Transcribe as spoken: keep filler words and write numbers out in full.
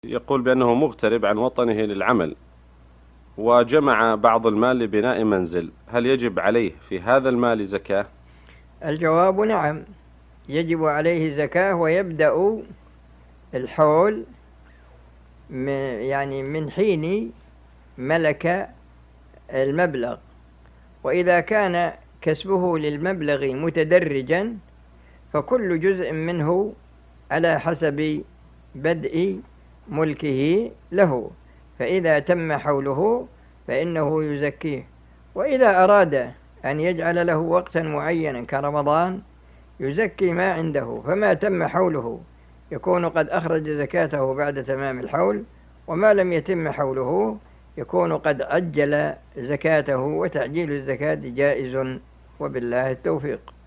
يقول بأنه مغترب عن وطنه للعمل، وجمع بعض المال لبناء منزل، هل يجب عليه في هذا المال زكاة؟ الجواب نعم، يجب عليه زكاة، ويبدأ الحول يعني من حين ملك المبلغ. وإذا كان كسبه للمبلغ متدرجا فكل جزء منه على حسب بدء ملكه له، فإذا تم حوله فإنه يزكيه. وإذا أراد أن يجعل له وقتا معينا كرمضان يزكي ما عنده، فما تم حوله يكون قد أخرج زكاته بعد تمام الحول، وما لم يتم حوله يكون قد عجل زكاته، وتعجيل الزكاة جائز، وبالله التوفيق.